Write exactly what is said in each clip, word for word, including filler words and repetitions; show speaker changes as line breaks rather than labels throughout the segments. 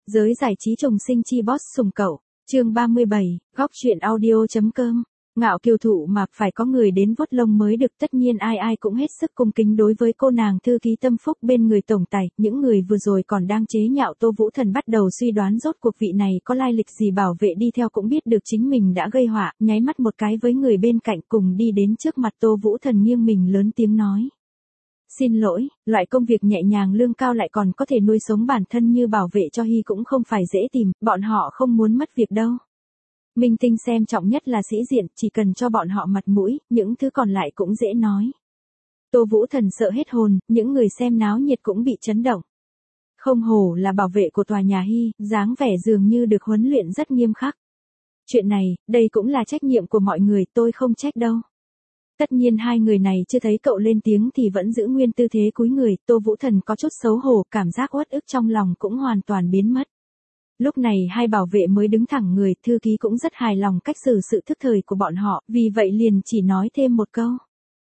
Giới giải trí trùng sinh chi boss sùng cậu, chương ba mươi bảy, góc chuyện audio.com. Ngạo kiều thụ mà phải có người đến vuốt lông mới được, tất nhiên ai ai cũng hết sức cung kính đối với cô nàng thư ký tâm phúc bên người tổng tài. Những người vừa rồi còn đang chế nhạo Tô Vũ Thần bắt đầu suy đoán rốt cuộc vị này có lai lịch gì, bảo vệ đi theo cũng biết được chính mình đã gây họa, nháy mắt một cái với người bên cạnh cùng đi đến trước mặt Tô Vũ Thần nghiêng mình lớn tiếng nói. Xin lỗi, loại công việc nhẹ nhàng lương cao lại còn có thể nuôi sống bản thân như bảo vệ cho Hy cũng không phải dễ tìm, bọn họ không muốn mất việc đâu. Minh tinh xem trọng nhất là sĩ diện, chỉ cần cho bọn họ mặt mũi, những thứ còn lại cũng dễ nói. Tô Vũ Thần sợ hết hồn, những người xem náo nhiệt cũng bị chấn động. Không hổ là bảo vệ của tòa nhà Hy, dáng vẻ dường như được huấn luyện rất nghiêm khắc. Chuyện này, đây cũng là trách nhiệm của mọi người, tôi không trách đâu. Tất nhiên hai người này chưa thấy cậu lên tiếng thì vẫn giữ nguyên tư thế cúi người, Tô Vũ Thần có chút xấu hổ, cảm giác uất ức trong lòng cũng hoàn toàn biến mất. Lúc này hai bảo vệ mới đứng thẳng người, thư ký cũng rất hài lòng cách xử sự thức thời của bọn họ, vì vậy liền chỉ nói thêm một câu.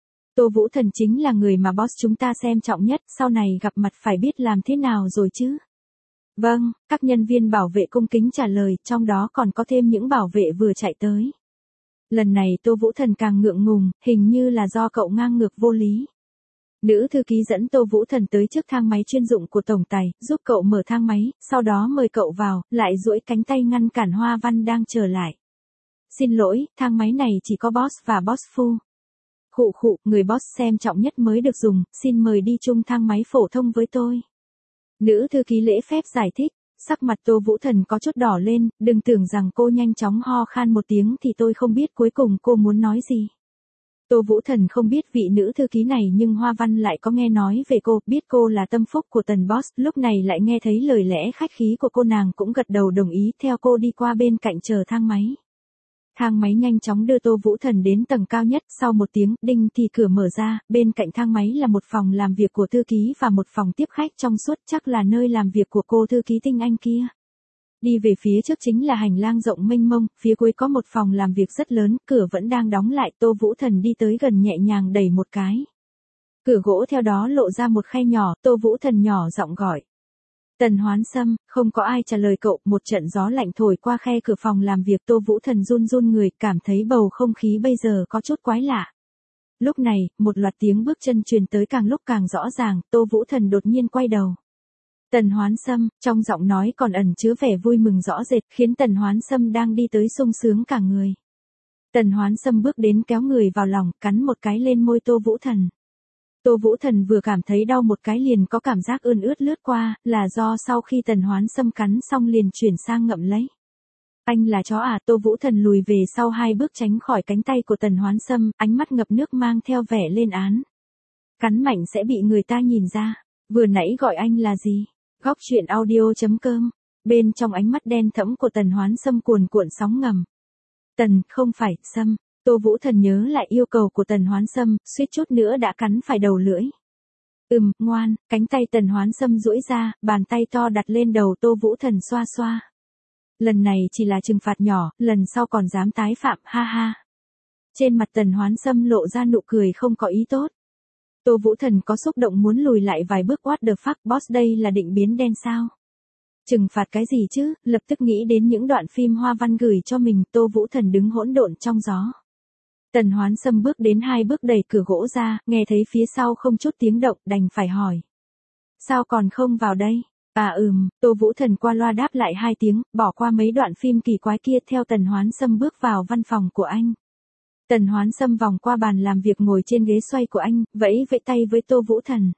Tô Vũ Thần chính là người mà boss chúng ta xem trọng nhất, sau này gặp mặt phải biết làm thế nào rồi chứ. Vâng, các nhân viên bảo vệ cung kính trả lời, trong đó còn có thêm những bảo vệ vừa chạy tới. Lần này Tô Vũ Thần càng ngượng ngùng, hình như là do cậu ngang ngược vô lý. Nữ thư ký dẫn Tô Vũ Thần tới trước thang máy chuyên dụng của tổng tài, giúp cậu mở thang máy, sau đó mời cậu vào, lại duỗi cánh tay ngăn cản Hoa Văn đang chờ lại. Xin lỗi, thang máy này chỉ có boss và boss phu. Khụ khụ, người boss xem trọng nhất mới được dùng, xin mời đi chung thang máy phổ thông với tôi. Nữ thư ký lễ phép giải thích. Sắc mặt Tô Vũ Thần có chút đỏ lên, đừng tưởng rằng cô nhanh chóng ho khan một tiếng thì tôi không biết cuối cùng cô muốn nói gì. Tô Vũ Thần không biết vị nữ thư ký này nhưng Hoa Văn lại có nghe nói về cô, biết cô là tâm phúc của Tần Boss, lúc này lại nghe thấy lời lẽ khách khí của cô, nàng cũng gật đầu đồng ý theo cô đi qua bên cạnh chờ thang máy. Thang máy nhanh chóng đưa Tô Vũ Thần đến tầng cao nhất, sau một tiếng đinh thì cửa mở ra, bên cạnh thang máy là một phòng làm việc của thư ký và một phòng tiếp khách trong suốt, chắc là nơi làm việc của cô thư ký tinh anh kia. Đi về phía trước chính là hành lang rộng mênh mông, phía cuối có một phòng làm việc rất lớn, cửa vẫn đang đóng lại, Tô Vũ Thần đi tới gần nhẹ nhàng đẩy một cái. Cửa gỗ theo đó lộ ra một khe nhỏ, Tô Vũ Thần nhỏ giọng gọi. Tần Hoán Sâm, không có ai trả lời cậu, một trận gió lạnh thổi qua khe cửa phòng làm việc, Tô Vũ Thần run run người, cảm thấy bầu không khí bây giờ có chút quái lạ. Lúc này, một loạt tiếng bước chân truyền tới càng lúc càng rõ ràng, Tô Vũ Thần đột nhiên quay đầu. Tần Hoán Sâm, trong giọng nói còn ẩn chứa vẻ vui mừng rõ rệt, khiến Tần Hoán Sâm đang đi tới sung sướng cả người. Tần Hoán Sâm bước đến kéo người vào lòng, cắn một cái lên môi Tô Vũ Thần. Tô Vũ Thần vừa cảm thấy đau một cái liền có cảm giác ươn ướt lướt qua, là do sau khi Tần Hoán Sâm cắn xong liền chuyển sang ngậm lấy. Anh là chó à? Tô Vũ Thần lùi về sau hai bước tránh khỏi cánh tay của Tần Hoán Sâm, ánh mắt ngập nước mang theo vẻ lên án. Cắn mạnh sẽ bị người ta nhìn ra, vừa nãy gọi anh là gì? Góc chuyện audio.com. Bên trong ánh mắt đen thẫm của Tần Hoán Sâm cuồn cuộn sóng ngầm. Tần, không phải, Sâm. Tô Vũ Thần nhớ lại yêu cầu của Tần Hoán Sâm, suýt chút nữa đã cắn phải đầu lưỡi. Ừm, ngoan, cánh tay Tần Hoán Sâm duỗi ra, bàn tay to đặt lên đầu Tô Vũ Thần xoa xoa. Lần này chỉ là trừng phạt nhỏ, lần sau còn dám tái phạm, ha ha. Trên mặt Tần Hoán Sâm lộ ra nụ cười không có ý tốt. Tô Vũ Thần có xúc động muốn lùi lại vài bước, what the fuck boss, đây là định biến đen sao? Trừng phạt cái gì chứ, lập tức nghĩ đến những đoạn phim Hoa Văn gửi cho mình, Tô Vũ Thần đứng hỗn độn trong gió. Tần Hoán Sâm bước đến hai bước đẩy cửa gỗ ra, nghe thấy phía sau không chút tiếng động, đành phải hỏi. Sao còn không vào đây? À ừm, Tô Vũ Thần qua loa đáp lại hai tiếng, bỏ qua mấy đoạn phim kỳ quái kia, theo Tần Hoán Sâm bước vào văn phòng của anh. Tần Hoán Sâm vòng qua bàn làm việc ngồi trên ghế xoay của anh, vẫy vẫy tay với Tô Vũ Thần.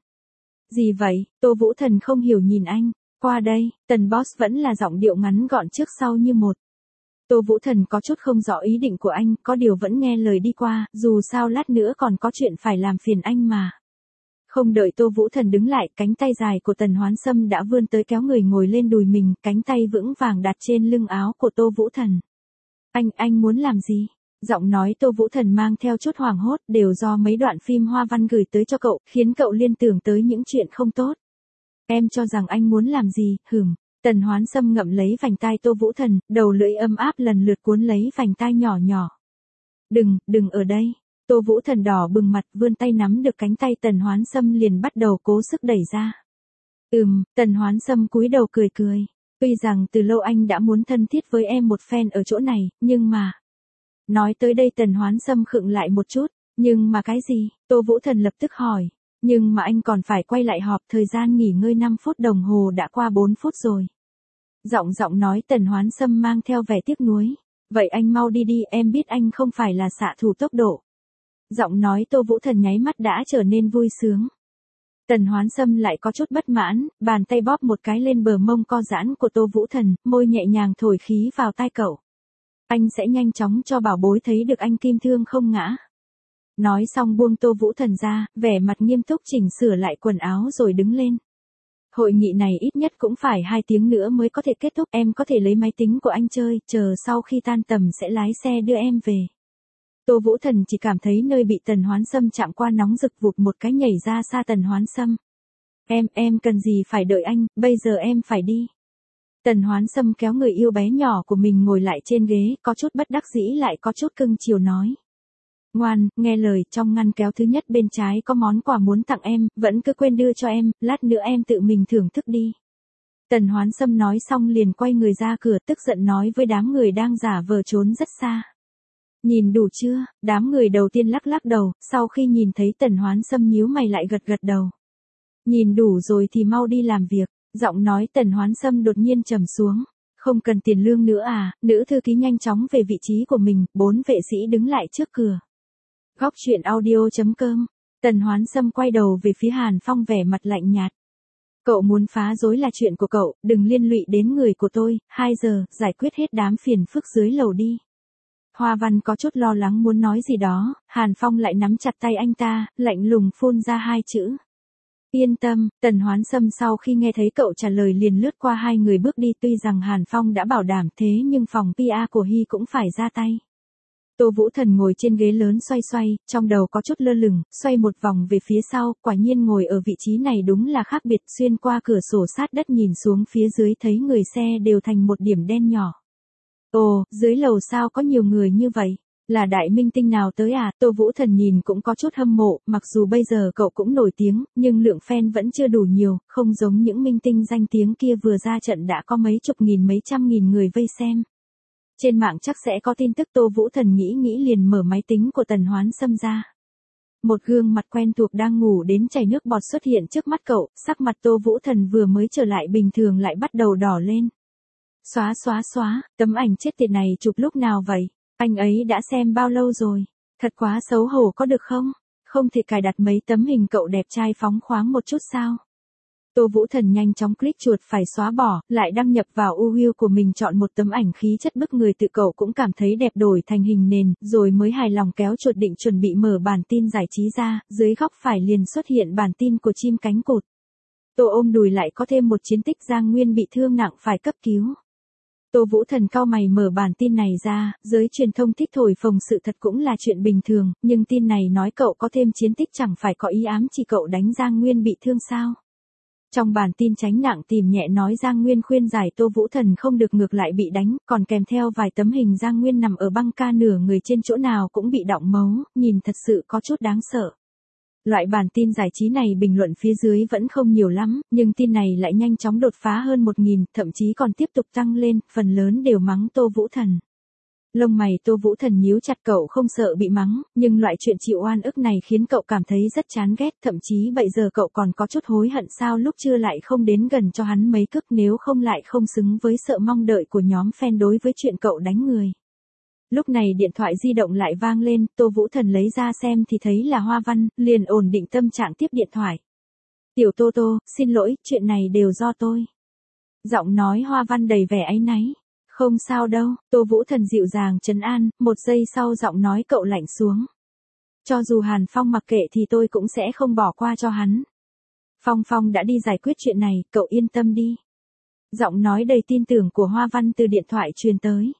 Gì vậy? Tô Vũ Thần không hiểu nhìn anh. Qua đây, Tần Boss vẫn là giọng điệu ngắn gọn trước sau như một. Tô Vũ Thần có chút không rõ ý định của anh, có điều vẫn nghe lời đi qua, dù sao lát nữa còn có chuyện phải làm phiền anh mà. Không đợi Tô Vũ Thần đứng lại, cánh tay dài của Tần Hoán Sâm đã vươn tới kéo người ngồi lên đùi mình, cánh tay vững vàng đặt trên lưng áo của Tô Vũ Thần. Anh, anh muốn làm gì? Giọng nói Tô Vũ Thần mang theo chút hoảng hốt, đều do mấy đoạn phim Hoa Văn gửi tới cho cậu, khiến cậu liên tưởng tới những chuyện không tốt. Em cho rằng anh muốn làm gì, hửm. Tần Hoán Sâm ngậm lấy vành tai Tô Vũ Thần, đầu lưỡi ấm áp lần lượt cuốn lấy vành tai nhỏ nhỏ. Đừng, đừng ở đây. Tô Vũ Thần đỏ bừng mặt, vươn tay nắm được cánh tay Tần Hoán Sâm liền bắt đầu cố sức đẩy ra. Ừm, Tần Hoán Sâm cúi đầu cười cười. Tuy rằng từ lâu anh đã muốn thân thiết với em một phen ở chỗ này, nhưng mà... Nói tới đây Tần Hoán Sâm khựng lại một chút, nhưng mà cái gì? Tô Vũ Thần lập tức hỏi. Nhưng mà anh còn phải quay lại họp, thời gian nghỉ ngơi năm phút đồng hồ đã qua bốn phút rồi. Giọng giọng nói Tần Hoán Sâm mang theo vẻ tiếc nuối. Vậy anh mau đi đi, em biết anh không phải là xạ thủ tốc độ. Giọng nói Tô Vũ Thần nháy mắt đã trở nên vui sướng. Tần Hoán Sâm lại có chút bất mãn, bàn tay bóp một cái lên bờ mông co giãn của Tô Vũ Thần, môi nhẹ nhàng thổi khí vào tai cậu. Anh sẽ nhanh chóng cho bảo bối thấy được anh kim thương không ngã. Nói xong buông Tô Vũ Thần ra, vẻ mặt nghiêm túc chỉnh sửa lại quần áo rồi đứng lên. Hội nghị này ít nhất cũng phải hai tiếng nữa mới có thể kết thúc, em có thể lấy máy tính của anh chơi, chờ sau khi tan tầm sẽ lái xe đưa em về. Tô Vũ Thần chỉ cảm thấy nơi bị Tần Hoán Sâm chạm qua nóng rực vụt một cái nhảy ra xa Tần Hoán Sâm. Em, em cần gì phải đợi anh, bây giờ em phải đi. Tần Hoán Sâm kéo người yêu bé nhỏ của mình ngồi lại trên ghế, có chút bất đắc dĩ lại có chút cưng chiều nói. Ngoan, nghe lời, trong ngăn kéo thứ nhất bên trái có món quà muốn tặng em, vẫn cứ quên đưa cho em, lát nữa em tự mình thưởng thức đi. Tần Hoán Sâm nói xong liền quay người ra cửa, tức giận nói với đám người đang giả vờ trốn rất xa. Nhìn đủ chưa? Đám người đầu tiên lắc lắc đầu, sau khi nhìn thấy Tần Hoán Sâm nhíu mày lại gật gật đầu. Nhìn đủ rồi thì mau đi làm việc, giọng nói Tần Hoán Sâm đột nhiên trầm xuống. Không cần tiền lương nữa à? Nữ thư ký nhanh chóng về vị trí của mình, bốn vệ sĩ đứng lại trước cửa. Góc truyện audio chấm com. Tần Hoán Sâm quay đầu về phía Hàn Phong vẻ mặt lạnh nhạt. Cậu muốn phá rối là chuyện của cậu, đừng liên lụy đến người của tôi, hai giờ, giải quyết hết đám phiền phức dưới lầu đi. Hoa Văn có chút lo lắng muốn nói gì đó, Hàn Phong lại nắm chặt tay anh ta, lạnh lùng phun ra hai chữ. Yên tâm, Tần Hoán Sâm sau khi nghe thấy cậu trả lời liền lướt qua hai người bước đi, tuy rằng Hàn Phong đã bảo đảm thế nhưng phòng pê e của Hy cũng phải ra tay. Tô Vũ Thần ngồi trên ghế lớn xoay xoay, trong đầu có chút lơ lửng, xoay một vòng về phía sau, quả nhiên ngồi ở vị trí này đúng là khác biệt, xuyên qua cửa sổ sát đất nhìn xuống phía dưới thấy người xe đều thành một điểm đen nhỏ. Ồ, dưới lầu sao có nhiều người như vậy? Là đại minh tinh nào tới à? Tô Vũ Thần nhìn cũng có chút hâm mộ, mặc dù bây giờ cậu cũng nổi tiếng, nhưng lượng fan vẫn chưa đủ nhiều, không giống những minh tinh danh tiếng kia vừa ra trận đã có mấy chục nghìn mấy trăm nghìn người vây xem. Trên mạng chắc sẽ có tin tức. Tô Vũ Thần nghĩ nghĩ liền mở máy tính của Tần Hoán Sâm ra. Một gương mặt quen thuộc đang ngủ đến chảy nước bọt xuất hiện trước mắt cậu, sắc mặt Tô Vũ Thần vừa mới trở lại bình thường lại bắt đầu đỏ lên. Xóa xóa xóa, tấm ảnh chết tiệt này chụp lúc nào vậy? Anh ấy đã xem bao lâu rồi? Thật quá xấu hổ có được không? Không thể cài đặt mấy tấm hình cậu đẹp trai phóng khoáng một chút sao? Tô Vũ Thần nhanh chóng click chuột phải xóa bỏ, lại đăng nhập vào u vê của mình chọn một tấm ảnh khí chất bức người tự cậu cũng cảm thấy đẹp đổi thành hình nền, rồi mới hài lòng kéo chuột định chuẩn bị mở bản tin giải trí ra, dưới góc phải liền xuất hiện bản tin của chim cánh cụt. Tô ôm đùi lại có thêm một chiến tích Giang Nguyên bị thương nặng phải cấp cứu. Tô Vũ Thần cau mày mở bản tin này ra, giới truyền thông thích thổi phồng sự thật cũng là chuyện bình thường, nhưng tin này nói cậu có thêm chiến tích chẳng phải có ý ám chỉ cậu đánh Giang Nguyên bị thương sao? Trong bản tin tránh nặng tìm nhẹ nói Giang Nguyên khuyên giải Tô Vũ Thần không được ngược lại bị đánh, còn kèm theo vài tấm hình Giang Nguyên nằm ở băng ca nửa người trên chỗ nào cũng bị đọng máu, nhìn thật sự có chút đáng sợ. Loại bản tin giải trí này bình luận phía dưới vẫn không nhiều lắm, nhưng tin này lại nhanh chóng đột phá hơn một nghìn, thậm chí còn tiếp tục tăng lên, phần lớn đều mắng Tô Vũ Thần. Lông mày Tô Vũ Thần nhíu chặt, cậu không sợ bị mắng, nhưng loại chuyện chịu oan ức này khiến cậu cảm thấy rất chán ghét, thậm chí bây giờ cậu còn có chút hối hận sao lúc chưa lại không đến gần cho hắn mấy cước, nếu không lại không xứng với sự mong đợi của nhóm fan đối với chuyện cậu đánh người. Lúc này điện thoại di động lại vang lên, Tô Vũ Thần lấy ra xem thì thấy là Hoa Văn, liền ổn định tâm trạng tiếp điện thoại. Tiểu Tô Tô, xin lỗi, chuyện này đều do tôi. Giọng nói Hoa Văn đầy vẻ áy náy. Không sao đâu, Tô Vũ Thần dịu dàng trấn an, một giây sau giọng nói cậu lạnh xuống. Cho dù Hàn Phong mặc kệ thì tôi cũng sẽ không bỏ qua cho hắn. Phong Phong đã đi giải quyết chuyện này, cậu yên tâm đi. Giọng nói đầy tin tưởng của Hoa Văn từ điện thoại truyền tới.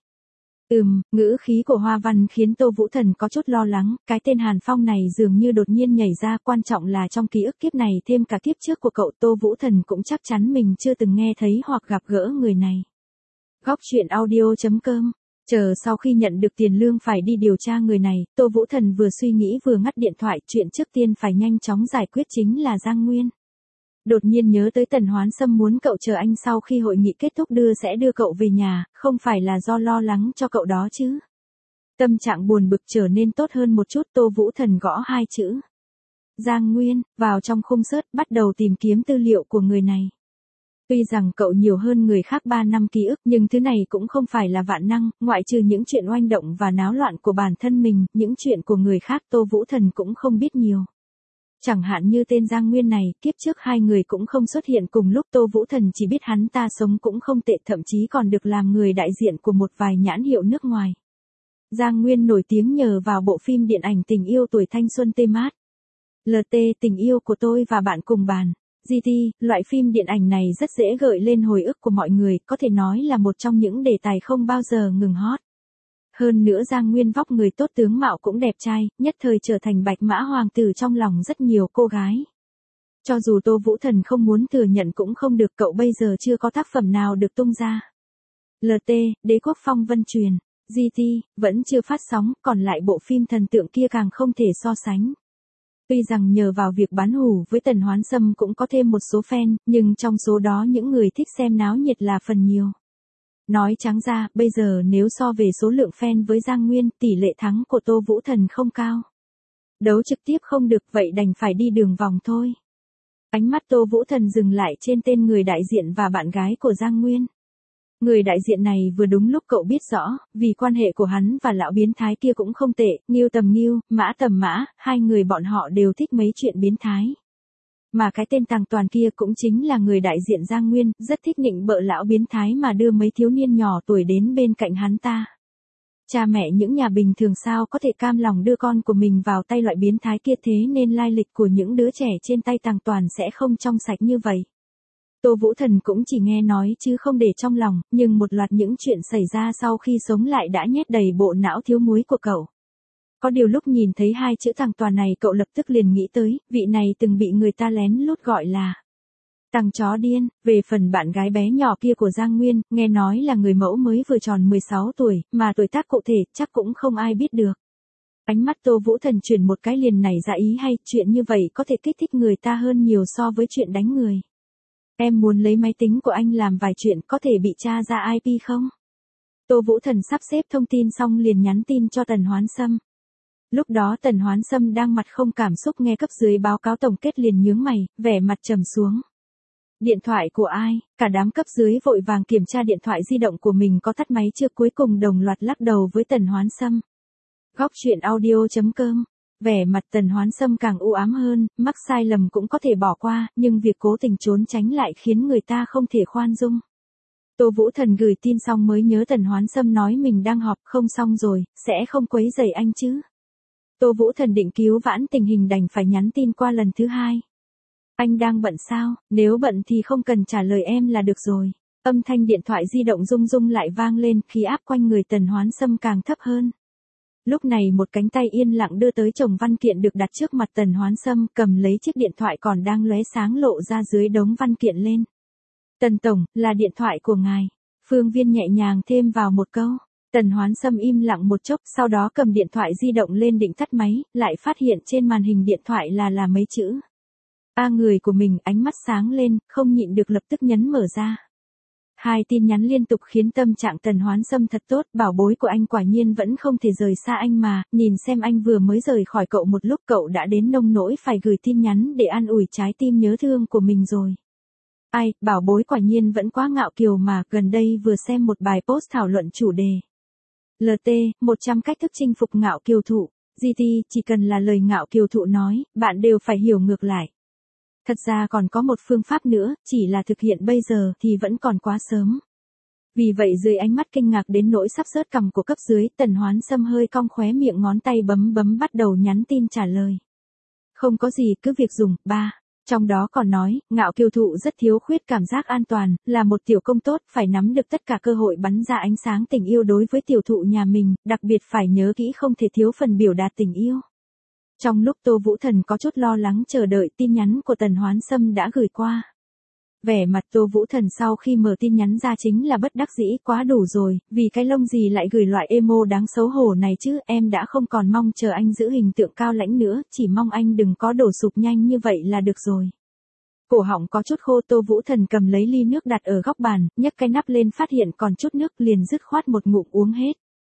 Ừm, ngữ khí của Hoa Văn khiến Tô Vũ Thần có chút lo lắng, cái tên Hàn Phong này dường như đột nhiên nhảy ra, quan trọng là trong ký ức kiếp này thêm cả kiếp trước của cậu, Tô Vũ Thần cũng chắc chắn mình chưa từng nghe thấy hoặc gặp gỡ người này. Góc truyện audio chấm com. Chờ sau khi nhận được tiền lương phải đi điều tra người này, Tô Vũ Thần vừa suy nghĩ vừa ngắt điện thoại, chuyện trước tiên phải nhanh chóng giải quyết chính là Giang Nguyên. Đột nhiên nhớ tới Tần Hoán Sâm muốn cậu chờ anh sau khi hội nghị kết thúc đưa sẽ đưa cậu về nhà, không phải là do lo lắng cho cậu đó chứ. Tâm trạng buồn bực trở nên tốt hơn một chút, Tô Vũ Thần gõ hai chữ Giang Nguyên, vào trong khung search bắt đầu tìm kiếm tư liệu của người này. Tuy rằng cậu nhiều hơn người khác ba năm ký ức nhưng thứ này cũng không phải là vạn năng, ngoại trừ những chuyện oanh động và náo loạn của bản thân mình, những chuyện của người khác Tô Vũ Thần cũng không biết nhiều. Chẳng hạn như tên Giang Nguyên này, kiếp trước hai người cũng không xuất hiện cùng lúc, Tô Vũ Thần chỉ biết hắn ta sống cũng không tệ, thậm chí còn được làm người đại diện của một vài nhãn hiệu nước ngoài. Giang Nguyên nổi tiếng nhờ vào bộ phim điện ảnh Tình yêu tuổi thanh xuân tê mát. lờ tê Tình yêu của tôi và bạn cùng bàn. giê tê, loại phim điện ảnh này rất dễ gợi lên hồi ức của mọi người, có thể nói là một trong những đề tài không bao giờ ngừng hot. Hơn nữa Giang Nguyên vóc người tốt, tướng mạo cũng đẹp trai, nhất thời trở thành bạch mã hoàng tử trong lòng rất nhiều cô gái. Cho dù Tô Vũ Thần không muốn thừa nhận cũng không được, cậu bây giờ chưa có tác phẩm nào được tung ra. lờ tê, Đế quốc phong vân truyền. giê tê, vẫn chưa phát sóng, còn lại bộ phim thần tượng kia càng không thể so sánh. Tuy rằng nhờ vào việc bán hủ với Tần Hoán Sâm cũng có thêm một số fan, nhưng trong số đó những người thích xem náo nhiệt là phần nhiều. Nói trắng ra, bây giờ nếu so về số lượng fan với Giang Nguyên, tỷ lệ thắng của Tô Vũ Thần không cao. Đấu trực tiếp không được, vậy đành phải đi đường vòng thôi. Ánh mắt Tô Vũ Thần dừng lại trên tên người đại diện và bạn gái của Giang Nguyên. Người đại diện này vừa đúng lúc cậu biết rõ, vì quan hệ của hắn và lão biến thái kia cũng không tệ, Ngưu tầm Ngưu, Mã tầm Mã, hai người bọn họ đều thích mấy chuyện biến thái. Mà cái tên Tàng Toàn kia cũng chính là người đại diện Giang Nguyên, rất thích nịnh bợ lão biến thái mà đưa mấy thiếu niên nhỏ tuổi đến bên cạnh hắn ta. Cha mẹ những nhà bình thường sao có thể cam lòng đưa con của mình vào tay loại biến thái kia, thế nên lai lịch của những đứa trẻ trên tay Tàng Toàn sẽ không trong sạch như vậy. Tô Vũ Thần cũng chỉ nghe nói chứ không để trong lòng, nhưng một loạt những chuyện xảy ra sau khi sống lại đã nhét đầy bộ não thiếu muối của cậu. Có điều lúc nhìn thấy hai chữ Tàng Toàn này cậu lập tức liền nghĩ tới, vị này từng bị người ta lén lút gọi là Tàng chó điên. Về phần bạn gái bé nhỏ kia của Giang Nguyên, nghe nói là người mẫu mới vừa tròn mười sáu tuổi, mà tuổi tác cụ thể chắc cũng không ai biết được. Ánh mắt Tô Vũ Thần chuyển một cái liền nảy ra ý hay, chuyện như vậy có thể kích thích người ta hơn nhiều so với chuyện đánh người. Em muốn lấy máy tính của anh làm vài chuyện, có thể bị tra ra i pê không? Tô Vũ Thần sắp xếp thông tin xong liền nhắn tin cho Tần Hoán Sâm. Lúc đó Tần Hoán Sâm đang mặt không cảm xúc nghe cấp dưới báo cáo tổng kết liền nhướng mày, vẻ mặt trầm xuống. Điện thoại của ai? Cả đám cấp dưới vội vàng kiểm tra điện thoại di động của mình có tắt máy chưa, cuối cùng đồng loạt lắc đầu với Tần Hoán Sâm. Góc truyện audio chấm com. Vẻ mặt Tần Hoán Sâm càng u ám hơn, mắc sai lầm cũng có thể bỏ qua, nhưng việc cố tình trốn tránh lại khiến người ta không thể khoan dung. Tô Vũ Thần gửi tin xong mới nhớ Tần Hoán Sâm nói mình đang họp, không xong rồi, sẽ không quấy rầy anh chứ. Tô Vũ Thần định cứu vãn tình hình đành phải nhắn tin qua lần thứ hai. Anh đang bận sao? Nếu bận thì không cần trả lời em là được rồi. Âm thanh điện thoại di động rung rung lại vang lên, khí áp quanh người Tần Hoán Sâm càng thấp hơn. Lúc này một cánh tay yên lặng đưa tới chồng văn kiện được đặt trước mặt Tần Hoán Sâm, cầm lấy chiếc điện thoại còn đang lóe sáng lộ ra dưới đống văn kiện lên. Tần Tổng, là điện thoại của ngài. Phương Viên nhẹ nhàng thêm vào một câu. Tần Hoán Sâm im lặng một chốc, sau đó cầm điện thoại di động lên định tắt máy, lại phát hiện trên màn hình điện thoại là là mấy chữ. A người của mình, ánh mắt sáng lên, không nhịn được lập tức nhấn mở ra. Hai tin nhắn liên tục khiến tâm trạng Tần Hoán Sâm thật tốt, bảo bối của anh quả nhiên vẫn không thể rời xa anh mà, nhìn xem anh vừa mới rời khỏi cậu một lúc cậu đã đến nông nỗi phải gửi tin nhắn để an ủi trái tim nhớ thương của mình rồi. Ai, bảo bối quả nhiên vẫn quá ngạo kiều mà, gần đây vừa xem một bài post thảo luận chủ đề. lờ tê, một trăm cách thức chinh phục ngạo kiều thụ. giê tê, chỉ cần là lời ngạo kiều thụ nói, bạn đều phải hiểu ngược lại. Thật ra còn có một phương pháp nữa, chỉ là thực hiện bây giờ thì vẫn còn quá sớm. Vì vậy dưới ánh mắt kinh ngạc đến nỗi sắp rớt cằm của cấp dưới, Tần Hoán Sâm hơi cong khóe miệng, ngón tay bấm bấm bắt đầu nhắn tin trả lời. Không có gì, cứ việc dùng. Ba. Trong đó còn nói, ngạo kiều thụ rất thiếu khuyết cảm giác an toàn, là một tiểu công tốt, phải nắm được tất cả cơ hội bắn ra ánh sáng tình yêu đối với tiểu thụ nhà mình, đặc biệt phải nhớ kỹ không thể thiếu phần biểu đạt tình yêu. Trong lúc Tô Vũ Thần có chút lo lắng chờ đợi, tin nhắn của Tần Hoán Sâm đã gửi qua. Vẻ mặt Tô Vũ Thần sau khi mở tin nhắn ra chính là bất đắc dĩ, quá đủ rồi, vì cái lông gì lại gửi loại emo đáng xấu hổ này chứ, em đã không còn mong chờ anh giữ hình tượng cao lãnh nữa, chỉ mong anh đừng có đổ sụp nhanh như vậy là được rồi. Cổ họng có chút khô, Tô Vũ Thần cầm lấy ly nước đặt ở góc bàn, nhấc cái nắp lên phát hiện còn chút nước liền dứt khoát một ngụm uống hết.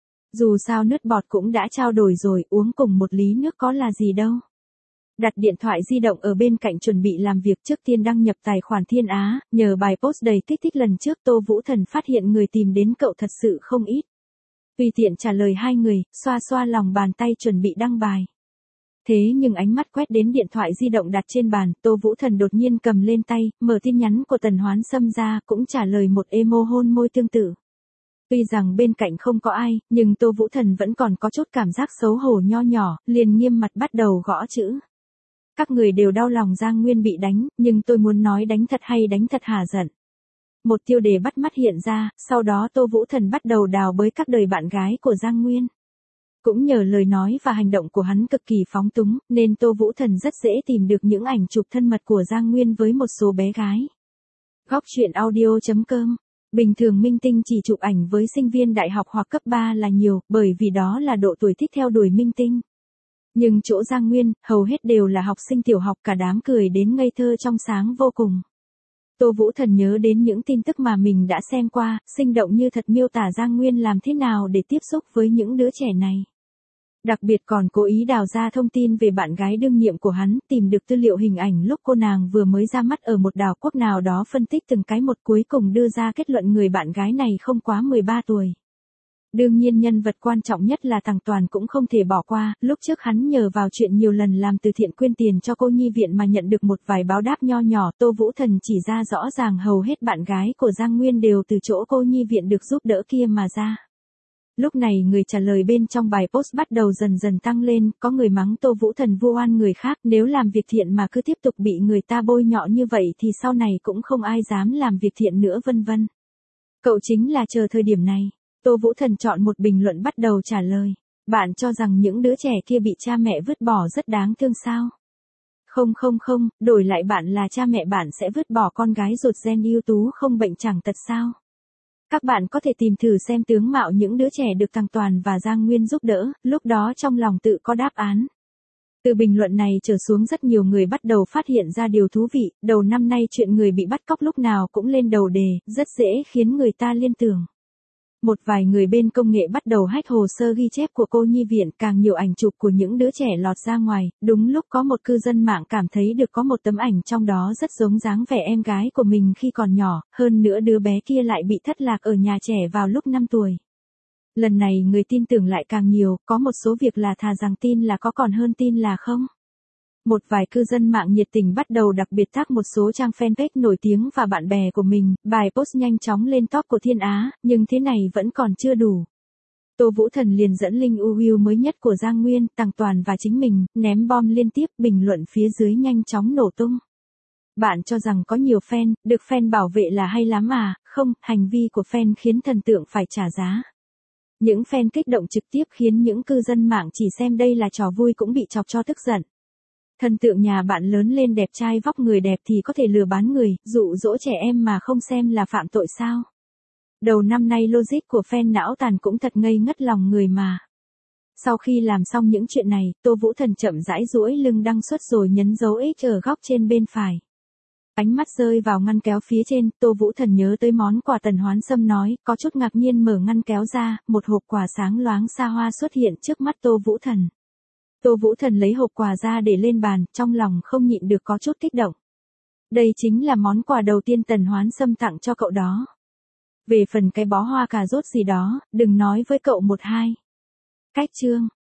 Dù sao nước bọt cũng đã trao đổi rồi, uống cùng một lý nước có là gì đâu. Đặt điện thoại di động ở bên cạnh chuẩn bị làm việc, trước tiên đăng nhập tài khoản Thiên Á, nhờ bài post đầy kích thích lần trước Tô Vũ Thần phát hiện người tìm đến cậu thật sự không ít. Tùy tiện trả lời hai người, xoa xoa lòng bàn tay chuẩn bị đăng bài. Thế nhưng ánh mắt quét đến điện thoại di động đặt trên bàn, Tô Vũ Thần đột nhiên cầm lên tay, mở tin nhắn của Tần Hoán Sâm ra, cũng trả lời một emo hôn môi tương tự. Tuy rằng bên cạnh không có ai, nhưng Tô Vũ Thần vẫn còn có chút cảm giác xấu hổ nho nhỏ, liền nghiêm mặt bắt đầu gõ chữ. Các người đều đau lòng Giang Nguyên bị đánh, nhưng tôi muốn nói đánh thật hay đánh thật hả giận. Một tiêu đề bắt mắt hiện ra, sau đó Tô Vũ Thần bắt đầu đào bới các đời bạn gái của Giang Nguyên. Cũng nhờ lời nói và hành động của hắn cực kỳ phóng túng, nên Tô Vũ Thần rất dễ tìm được những ảnh chụp thân mật của Giang Nguyên với một số bé gái. Góc truyện audio chấm com. Bình thường minh tinh chỉ chụp ảnh với sinh viên đại học hoặc cấp ba là nhiều, bởi vì đó là độ tuổi thích theo đuổi minh tinh. Nhưng chỗ Giang Nguyên, hầu hết đều là học sinh tiểu học, cả đám cười đến ngây thơ trong sáng vô cùng. Tô Vũ Thần nhớ đến những tin tức mà mình đã xem qua, sinh động như thật miêu tả Giang Nguyên làm thế nào để tiếp xúc với những đứa trẻ này. Đặc biệt còn cố ý đào ra thông tin về bạn gái đương nhiệm của hắn, tìm được tư liệu hình ảnh lúc cô nàng vừa mới ra mắt ở một đảo quốc nào đó, phân tích từng cái một, cuối cùng đưa ra kết luận người bạn gái này không quá mười ba tuổi. Đương nhiên nhân vật quan trọng nhất là thằng Toàn cũng không thể bỏ qua, lúc trước hắn nhờ vào chuyện nhiều lần làm từ thiện quyên tiền cho cô nhi viện mà nhận được một vài báo đáp nho nhỏ. Tô Vũ Thần chỉ ra rõ ràng hầu hết bạn gái của Giang Nguyên đều từ chỗ cô nhi viện được giúp đỡ kia mà ra. Lúc này người trả lời bên trong bài post bắt đầu dần dần tăng lên, có người mắng Tô Vũ Thần vu oan người khác, nếu làm việc thiện mà cứ tiếp tục bị người ta bôi nhọ như vậy thì sau này cũng không ai dám làm việc thiện nữa vân vân. Cậu chính là chờ thời điểm này. Tô Vũ Thần chọn một bình luận bắt đầu trả lời. Bạn cho rằng những đứa trẻ kia bị cha mẹ vứt bỏ rất đáng thương sao? Không không không, đổi lại bạn là cha mẹ bạn sẽ vứt bỏ con gái ruột gen ưu tú không bệnh chẳng tật sao? Các bạn có thể tìm thử xem tướng mạo những đứa trẻ được thằng Toàn và Giang Nguyên giúp đỡ, lúc đó trong lòng tự có đáp án. Từ bình luận này trở xuống rất nhiều người bắt đầu phát hiện ra điều thú vị, đầu năm nay chuyện người bị bắt cóc lúc nào cũng lên đầu đề, rất dễ khiến người ta liên tưởng. Một vài người bên công nghệ bắt đầu hack hồ sơ ghi chép của cô nhi viện, càng nhiều ảnh chụp của những đứa trẻ lọt ra ngoài, đúng lúc có một cư dân mạng cảm thấy được có một tấm ảnh trong đó rất giống dáng vẻ em gái của mình khi còn nhỏ, hơn nữa đứa bé kia lại bị thất lạc ở nhà trẻ vào lúc năm tuổi. Lần này người tin tưởng lại càng nhiều, có một số việc là thà rằng tin là có còn hơn tin là không. Một vài cư dân mạng nhiệt tình bắt đầu đặc biệt tác một số trang fanpage nổi tiếng và bạn bè của mình, bài post nhanh chóng lên top của Thiên Á, nhưng thế này vẫn còn chưa đủ. Tô Vũ Thần liền dẫn link u view mới nhất của Giang Nguyên, thằng Toàn và chính mình, ném bom liên tiếp, bình luận phía dưới nhanh chóng nổ tung. Bạn cho rằng có nhiều fan, được fan bảo vệ là hay lắm à? Không, hành vi của fan khiến thần tượng phải trả giá. Những fan kích động trực tiếp khiến những cư dân mạng chỉ xem đây là trò vui cũng bị chọc cho tức giận. Thần tượng nhà bạn lớn lên đẹp trai vóc người đẹp thì có thể lừa bán người, dụ dỗ trẻ em mà không xem là phạm tội sao? Đầu năm nay logic của fan não tàn cũng thật ngây ngất lòng người mà. Sau khi làm xong những chuyện này, Tô Vũ Thần chậm rãi duỗi lưng đăng xuất rồi nhấn dấu X ở góc trên bên phải. Ánh mắt rơi vào ngăn kéo phía trên, Tô Vũ Thần nhớ tới món quà Tần Hoán Sâm nói, có chút ngạc nhiên mở ngăn kéo ra, một hộp quà sáng loáng xa hoa xuất hiện trước mắt Tô Vũ Thần. Tô Vũ Thần lấy hộp quà ra để lên bàn, trong lòng không nhịn được có chút kích động. Đây chính là món quà đầu tiên Tần Hoán Sâm tặng cho cậu đó. Về phần cái bó hoa cà rốt gì đó, đừng nói với cậu một hai. Cách chương.